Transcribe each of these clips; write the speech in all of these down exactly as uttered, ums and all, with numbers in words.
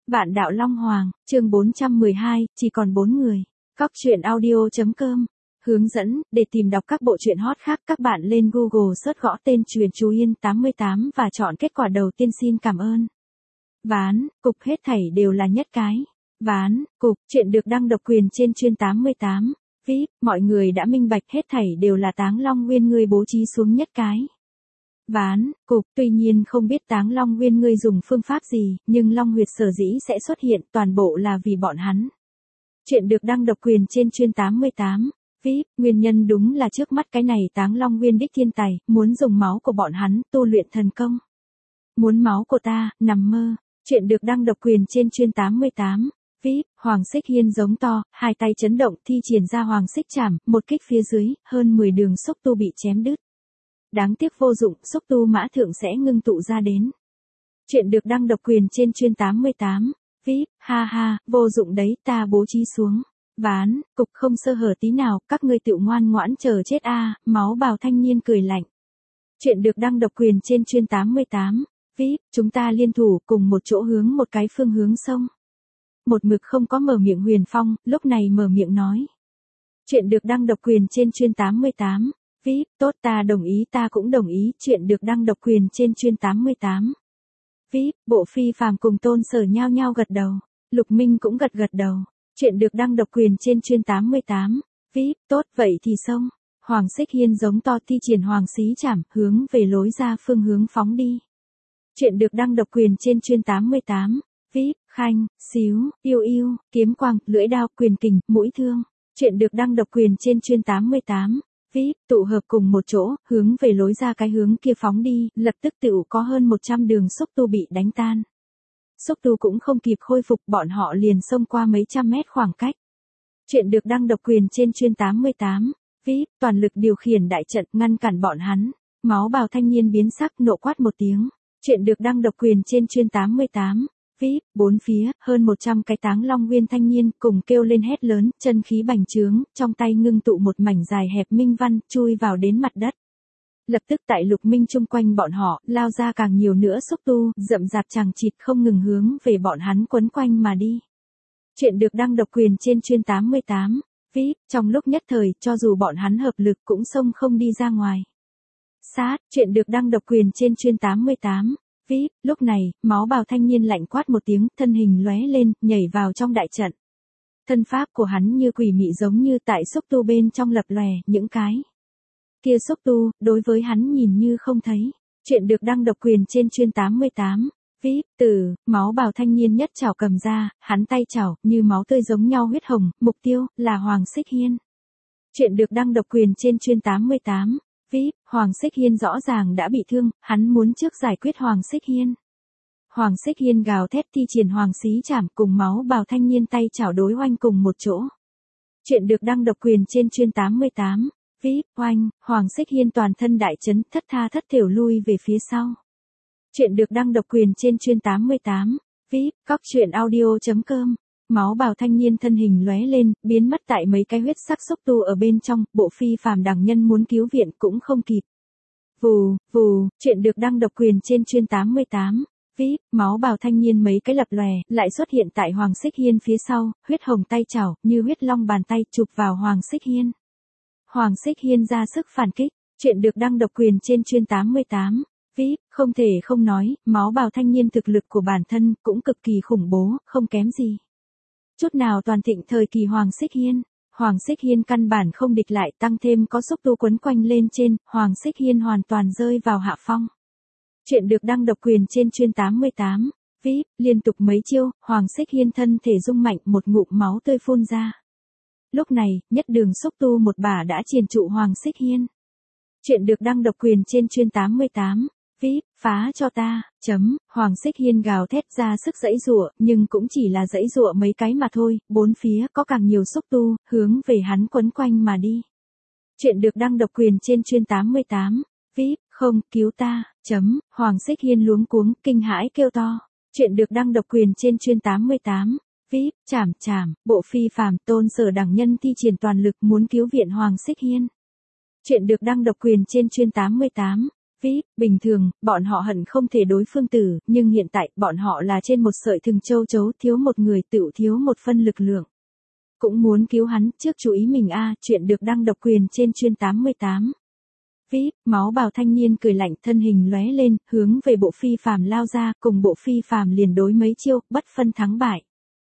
Vạn đạo Long Hoàng, chương bốn trăm mười hai, chỉ còn bốn người. Góc truyện audio chấm com. Hướng dẫn, để tìm đọc các bộ truyện hot khác các bạn lên Google search gõ tên Truyện Chú Yên tám mươi tám và chọn kết quả đầu tiên. Xin cảm ơn. Ván, cục hết thảy đều là nhất cái. Ván, cục, chuyện được đăng độc quyền trên Truyện tám mươi tám. vê i pê, mọi người đã minh bạch hết thảy đều là Táng Long Nguyên ngươi bố trí xuống nhất cái. Ván, cục, tuy nhiên không biết Táng Long Nguyên ngươi dùng phương pháp gì, nhưng Long huyệt sở dĩ sẽ xuất hiện toàn bộ là vì bọn hắn. Chuyện được đăng độc quyền trên Truyện tám mươi tám. vê i pê, nguyên nhân đúng là trước mắt cái này Táng Long Nguyên đích thiên tài, muốn dùng máu của bọn hắn, tu luyện thần công. Muốn máu của ta, nằm mơ. Chuyện được đăng độc quyền trên Truyện tám mươi tám. vê i pê, Hoàng Xích Hiên giống to, hai tay chấn động thi triển ra Hoàng Xích Trảm, một kích phía dưới, hơn mười đường xúc tu bị chém đứt. Đáng tiếc vô dụng, xúc tu mã thượng sẽ ngưng tụ ra đến. Chuyện được đăng độc quyền trên Truyện tám mươi tám. vê i pê, ha ha, vô dụng đấy, ta bố trí xuống. Ván, cục không sơ hở tí nào, các ngươi tự ngoan ngoãn chờ chết a. À, máu bào thanh niên cười lạnh. Chuyện được đăng độc quyền trên Truyện tám mươi tám. vê i pê, chúng ta liên thủ cùng một chỗ hướng một cái phương hướng sông. Một mực không có mở miệng Huyền Phong, lúc này mở miệng nói. Chuyện được đăng độc quyền trên Truyện tám mươi tám. vê i pê, tốt ta đồng ý ta cũng đồng ý. Chuyện được đăng độc quyền trên Truyện tám mươi tám. vê i pê, Bộ Phi Phàm cùng Tôn Sở nhao nhao gật đầu. Lục Minh cũng gật gật đầu. Chuyện được đăng độc quyền trên Truyện tám mươi tám. vê i pê, tốt vậy thì xong. Hoàng Xích Hiên giống to thi triển Hoàng Xí Trảm, hướng về lối ra phương hướng phóng đi. Chuyện được đăng độc quyền trên Truyện tám mươi tám. vê i pê, khanh, xíu, yêu yêu, kiếm quang, lưỡi đao, quyền kình, mũi thương. Chuyện được đăng độc quyền trên Truyện tám mươi tám. vê i pê, tụ hợp cùng một chỗ, hướng về lối ra cái hướng kia phóng đi, lập tức tựu có hơn một trăm đường xúc tu bị đánh tan. Xúc tu cũng không kịp khôi phục, bọn họ liền xông qua mấy trăm mét khoảng cách. Chuyện được đăng độc quyền trên Truyện tám mươi tám. vê i pê, toàn lực điều khiển đại trận, ngăn cản bọn hắn. Máu bào thanh niên biến sắc, nộ quát một tiếng. Chuyện được đăng độc quyền trên Truyện tám mươi tám. vê i pê, bốn phía, hơn một trăm cái Táng Long Nguyên thanh niên, cùng kêu lên hét lớn, chân khí bành trướng, trong tay ngưng tụ một mảnh dài hẹp minh văn, chui vào đến mặt đất. Lập tức tại Lục Minh chung quanh bọn họ, lao ra càng nhiều nữa xúc tu, rậm rạp chằng chịt không ngừng hướng về bọn hắn quấn quanh mà đi. Chuyện được đăng độc quyền trên Truyện tám mươi tám. vê i pê, trong lúc nhất thời, cho dù bọn hắn hợp lực cũng xông không đi ra ngoài. Sát, chuyện được đăng độc quyền trên Truyện tám mươi tám. vê i pê, lúc này, máu bào thanh niên lạnh quát một tiếng, thân hình lóe lên, nhảy vào trong đại trận. Thân pháp của hắn như quỷ mị giống như tại xúc tu bên trong lập lòe, những cái kia xúc tu, đối với hắn nhìn như không thấy. Chuyện được đăng độc quyền trên Truyện tám mươi tám. vê i pê, từ, máu bào thanh niên nhất chảo cầm ra, hắn tay chảo, như máu tươi giống nhau huyết hồng, mục tiêu, là Hoàng Xích Hiên. Chuyện được đăng độc quyền trên Truyện tám mươi tám. vê i pê, Hoàng Xích Hiên rõ ràng đã bị thương, hắn muốn trước giải quyết Hoàng Xích Hiên. Hoàng Xích Hiên gào thét thi triển Hoàng Xí Trảm cùng máu bào thanh niên tay chảo đối oanh cùng một chỗ. Chuyện được đăng độc quyền trên Truyện tám mươi tám. vê i pê, oanh, Hoàng Xích Hiên toàn thân đại chấn, thất tha thất thểu lui về phía sau. Chuyện được đăng độc quyền trên Truyện tám mươi tám. vê i pê, góc truyện audio chấm com. Máu bào thanh niên thân hình lóe lên, biến mất tại mấy cái huyết sắc xúc tu ở bên trong, Bộ Phi Phàm đằng nhân muốn cứu viện cũng không kịp. Vù, vù, chuyện được đăng độc quyền trên Truyện tám mươi tám. vê i pê, máu bào thanh niên mấy cái lập lòe, lại xuất hiện tại Hoàng Xích Hiên phía sau, huyết hồng tay chảo, như huyết long bàn tay chụp vào Hoàng Xích Hiên. Hoàng Xích Hiên ra sức phản kích, chuyện được đăng độc quyền trên Truyện tám mươi tám. vê i pê, không thể không nói, máu bào thanh niên thực lực của bản thân cũng cực kỳ khủng bố, không kém gì chút nào toàn thịnh thời kỳ Hoàng Xích Hiên. Hoàng Xích Hiên căn bản không địch lại, tăng thêm có xúc tu quấn quanh lên trên, Hoàng Xích Hiên hoàn toàn rơi vào hạ phong. Chuyện được đăng độc quyền trên Truyện tám mươi tám. vê i pê, liên tục mấy chiêu, Hoàng Xích Hiên thân thể rung mạnh, một ngụm máu tươi phun ra. Lúc này, nhất đường xúc tu một bả đã triền trụ Hoàng Xích Hiên. Chuyện được đăng độc quyền trên Truyện tám mươi tám. vê i pê, phá cho ta, chấm, Hoàng Xích Hiên gào thét ra sức giãy giụa, nhưng cũng chỉ là giãy giụa mấy cái mà thôi, bốn phía có càng nhiều xúc tu, hướng về hắn quấn quanh mà đi. Chuyện được đăng độc quyền trên Truyện tám mươi tám. vê i pê, không, cứu ta, chấm, Hoàng Xích Hiên luống cuống, kinh hãi kêu to. Chuyện được đăng độc quyền trên Truyện tám mươi tám. vê i pê, chảm chảm, Bộ Phi Phàm, Tôn Sở đẳng nhân thi triển toàn lực muốn cứu viện Hoàng Xích Hiên. Chuyện được đăng độc quyền trên Truyện tám mươi tám. vê i pê, bình thường, bọn họ hận không thể đối phương tử, nhưng hiện tại, bọn họ là trên một sợi thừng châu chấu, thiếu một người tựu thiếu một phân lực lượng. Cũng muốn cứu hắn, trước chú ý mình a, chuyện được đăng độc quyền trên chuyên tám mươi tám. vê i pê, máu bào thanh niên cười lạnh, thân hình lóe lên, hướng về bộ phi phàm lao ra, cùng bộ phi phàm liền đối mấy chiêu, bất phân thắng bại.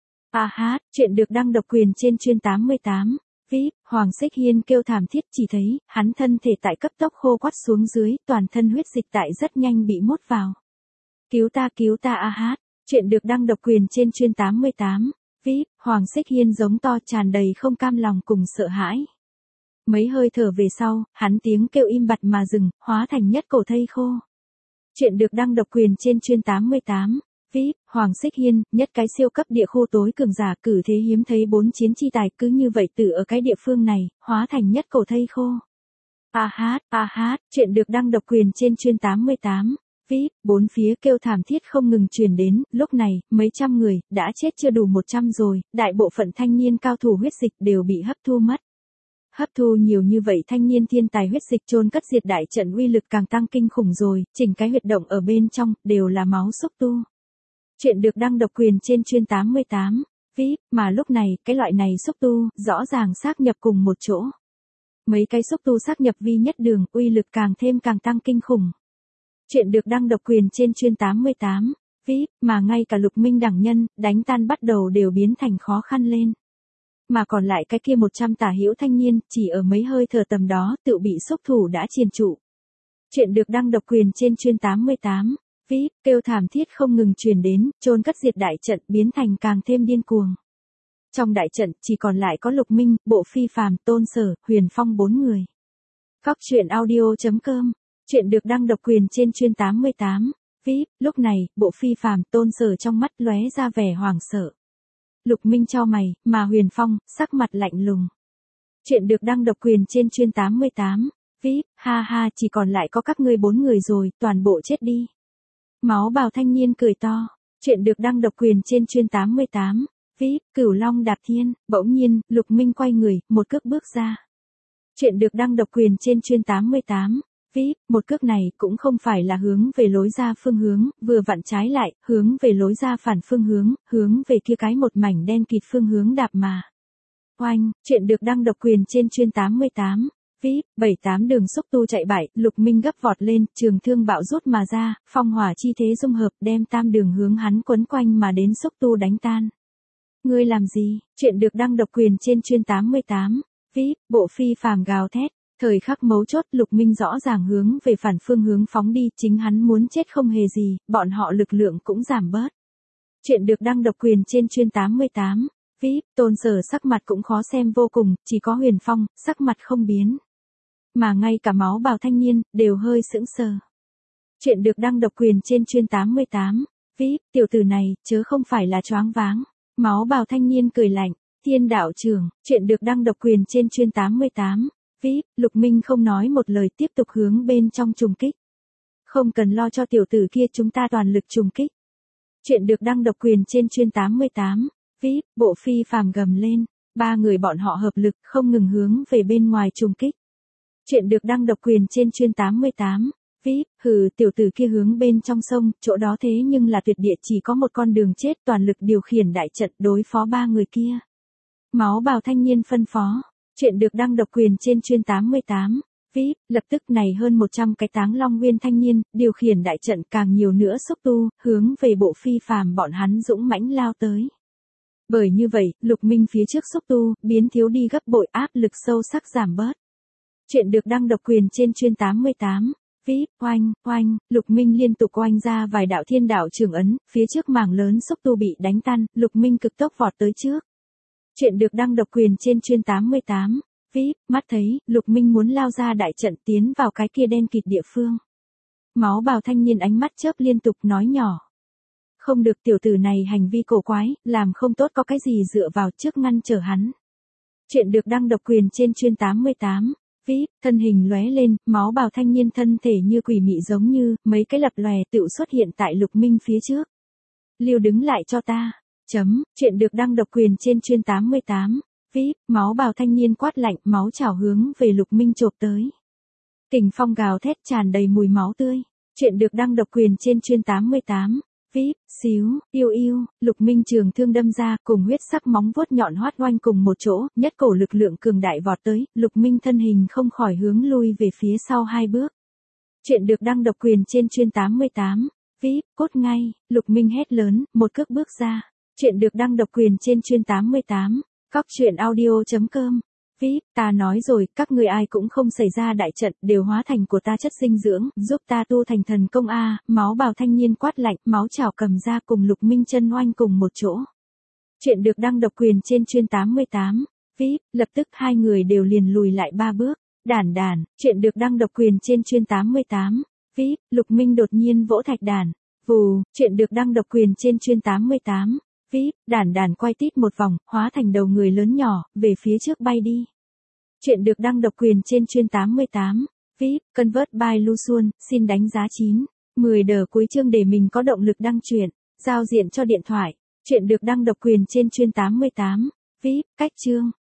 A hát, chuyện được đăng độc quyền trên chuyên tám mươi tám. vê i pê, Hoàng Xích Hiên kêu thảm thiết, chỉ thấy, hắn thân thể tại cấp tốc khô quắt xuống dưới, toàn thân huyết dịch tại rất nhanh bị mốt vào. Cứu ta cứu ta a hát, chuyện được đăng độc quyền trên chuyên tám mươi tám. vê i pê, Hoàng Xích Hiên giống to tràn đầy không cam lòng cùng sợ hãi. Mấy hơi thở về sau, hắn tiếng kêu im bặt mà dừng, hóa thành nhất cổ thây khô. Chuyện được đăng độc quyền trên chuyên tám mươi tám. vê i pê, Hoàng Xích Hiên, nhất cái siêu cấp địa khu tối cường giả cử thế hiếm thấy bốn chiến chi tài cứ như vậy từ ở cái địa phương này, hóa thành nhất cổ thây khô. A hát, a hát, chuyện được đăng độc quyền trên chuyên tám mươi tám. vê i pê, bốn phía kêu thảm thiết không ngừng truyền đến, lúc này, mấy trăm người, đã chết chưa đủ một trăm rồi, đại bộ phận thanh niên cao thủ huyết dịch đều bị hấp thu mất. Hấp thu nhiều như vậy thanh niên thiên tài huyết dịch chôn cất diệt đại trận uy lực càng tăng kinh khủng rồi, chỉnh cái huyệt động ở bên trong, đều là máu xúc tu. Chuyện được đăng độc quyền trên chuyên tám mươi tám. vê i pê, mà lúc này, cái loại này xúc tu, rõ ràng xác nhập cùng một chỗ. Mấy cái xúc tu xác nhập vi nhất đường, uy lực càng thêm càng tăng kinh khủng. Chuyện được đăng độc quyền trên chuyên tám mươi tám. vê i pê, mà ngay cả Lục Minh đẳng nhân, đánh tan bắt đầu đều biến thành khó khăn lên. Mà còn lại cái kia một trăm tả hữu thanh niên, chỉ ở mấy hơi thở tầm đó, tự bị xúc thủ đã triền trụ. Chuyện được đăng độc quyền trên chuyên tám mươi tám. vê i pê, kêu thảm thiết không ngừng truyền đến, chôn cất diệt đại trận biến thành càng thêm điên cuồng. Trong đại trận, chỉ còn lại có Lục Minh, Bộ Phi Phàm, Tôn Sở, Huyền Phong bốn người. Góc truyện audio chấm com. Chuyện được đăng độc quyền trên chuyên tám mươi tám. vê i pê, lúc này, Bộ Phi Phàm, Tôn Sở trong mắt lóe ra vẻ hoảng sợ. Lục Minh chau mày, mà Huyền Phong, sắc mặt lạnh lùng. Chuyện được đăng độc quyền trên chuyên tám mươi tám. vê i pê, ha ha, chỉ còn lại có các ngươi bốn người rồi, toàn bộ chết đi. Máu bào thanh niên cười to. Chuyện được đăng độc quyền trên chuyên tám mươi tám. vê i pê, Cửu Long đạp thiên, bỗng nhiên, Lục Minh quay người, một cước bước ra. Chuyện được đăng độc quyền trên chuyên tám mươi tám. vê i pê, một cước này cũng không phải là hướng về lối ra phương hướng, vừa vặn trái lại, hướng về lối ra phản phương hướng, hướng về kia cái một mảnh đen kịt phương hướng đạp mà. Oanh, chuyện được đăng độc quyền trên chuyên tám mươi tám. vê i pê, bảy tám đường xúc tu chạy bại, Lục Minh gấp vọt lên, trường thương bạo rút mà ra, phong hỏa chi thế dung hợp đem tam đường hướng hắn quấn quanh mà đến xúc tu đánh tan. Ngươi làm gì? Chuyện được đăng độc quyền trên chuyên tám mươi tám. vê i pê, Bộ Phi Phàm gào thét. Thời khắc mấu chốt, Lục Minh rõ ràng hướng về phản phương hướng phóng đi, chính hắn muốn chết không hề gì, bọn họ lực lượng cũng giảm bớt. Chuyện được đăng độc quyền trên chuyên tám mươi tám. vê i pê, Tôn Sở sắc mặt cũng khó xem vô cùng, chỉ có Huyền Phong, sắc mặt không biến. Mà ngay cả máu bào thanh niên, đều hơi sững sờ. Chuyện được đăng độc quyền trên chuyên tám mươi tám. vê i pê, tiểu tử này, chớ không phải là choáng váng. Máu bào thanh niên cười lạnh. Thiên đạo trưởng, chuyện được đăng độc quyền trên chuyên tám mươi tám. vê i pê, Lục Minh không nói một lời tiếp tục hướng bên trong trùng kích. Không cần lo cho tiểu tử kia, chúng ta toàn lực trùng kích. Chuyện được đăng độc quyền trên chuyên tám mươi tám. vê i pê, Bộ Phi Phàm gầm lên. Ba người bọn họ hợp lực không ngừng hướng về bên ngoài trùng kích. Chuyện được đăng độc quyền trên chuyên tám mươi tám. vê i pê, hừ, tiểu tử kia hướng bên trong sông, chỗ đó thế nhưng là tuyệt địa, chỉ có một con đường chết, toàn lực điều khiển đại trận đối phó ba người kia. Máu bào thanh niên phân phó. Chuyện được đăng độc quyền trên chuyên tám mươi tám. vê i pê, lập tức này hơn một trăm cái Táng Long Nguyên thanh niên, điều khiển đại trận càng nhiều nữa xúc tu, hướng về Bộ Phi Phàm bọn hắn dũng mãnh lao tới. Bởi như vậy, Lục Minh phía trước xúc tu, biến thiếu đi gấp bội, áp lực sâu sắc giảm bớt. Chuyện được đăng độc quyền trên chuyên tám mươi tám. vê i pê, oanh, oanh, Lục Minh liên tục oanh ra vài đạo thiên đạo trường ấn, phía trước mảng lớn xúc tu bị đánh tan, Lục Minh cực tốc vọt tới trước. Chuyện được đăng độc quyền trên chuyên tám mươi tám. vê i pê, mắt thấy, Lục Minh muốn lao ra đại trận tiến vào cái kia đen kịt địa phương. Máu bào thanh niên ánh mắt chớp liên tục nói nhỏ. Không được, tiểu tử này hành vi cổ quái, làm không tốt có cái gì dựa vào trước ngăn trở hắn. Chuyện được đăng độc quyền trên chuyên tám mươi tám. vê i pê, thân hình lóe lên, máu bào thanh niên thân thể như quỷ mị giống như, mấy cái lập lòe tựu xuất hiện tại Lục Minh phía trước. Lưu đứng lại cho ta. Chấm, chuyện được đăng độc quyền trên chuyên tám mươi tám. vê i pê, máu bào thanh niên quát lạnh, máu chảo hướng về Lục Minh chộp tới. Kình phong gào thét tràn đầy mùi máu tươi. Chuyện được đăng độc quyền trên chuyên tám mươi tám. vê i pê, xíu, yêu yêu, Lục Minh trường thương đâm ra, cùng huyết sắc móng vuốt nhọn hoắt oanh cùng một chỗ, nhất cổ lực lượng cường đại vọt tới, Lục Minh thân hình không khỏi hướng lui về phía sau hai bước. Chuyện được đăng độc quyền trên chuyên tám mươi tám. vê i pê, cốt ngay, Lục Minh hét lớn, một cước bước ra. Chuyện được đăng độc quyền trên chuyên tám mươi tám. Cóc truyện audio chấm com. vê i pê, ta nói rồi, các người ai cũng không xảy ra đại trận, đều hóa thành của ta chất dinh dưỡng, giúp ta tu thành thần công a. Máu bào thanh niên quát lạnh, máu chảo cầm ra cùng Lục Minh chân oanh cùng một chỗ. Chuyện được đăng độc quyền trên chuyên tám mươi tám. vê i pê, lập tức hai người đều liền lùi lại ba bước. Đản đản, chuyện được đăng độc quyền trên chuyên tám mươi tám. vê i pê, Lục Minh đột nhiên vỗ thạch đàn. Vù, chuyện được đăng độc quyền trên chuyên tám mươi tám. vê i pê, đản đản quay tít một vòng, hóa thành đầu người lớn nhỏ, về phía trước bay đi. Chuyện được đăng độc quyền trên chuyên tám mươi tám. vê i pê, Convert by Luxuan, xin đánh giá chín. mười đờ cuối chương để mình có động lực đăng truyện. Giao diện cho điện thoại. Chuyện được đăng độc quyền trên chuyên tám mươi tám. vê i pê, cách chương.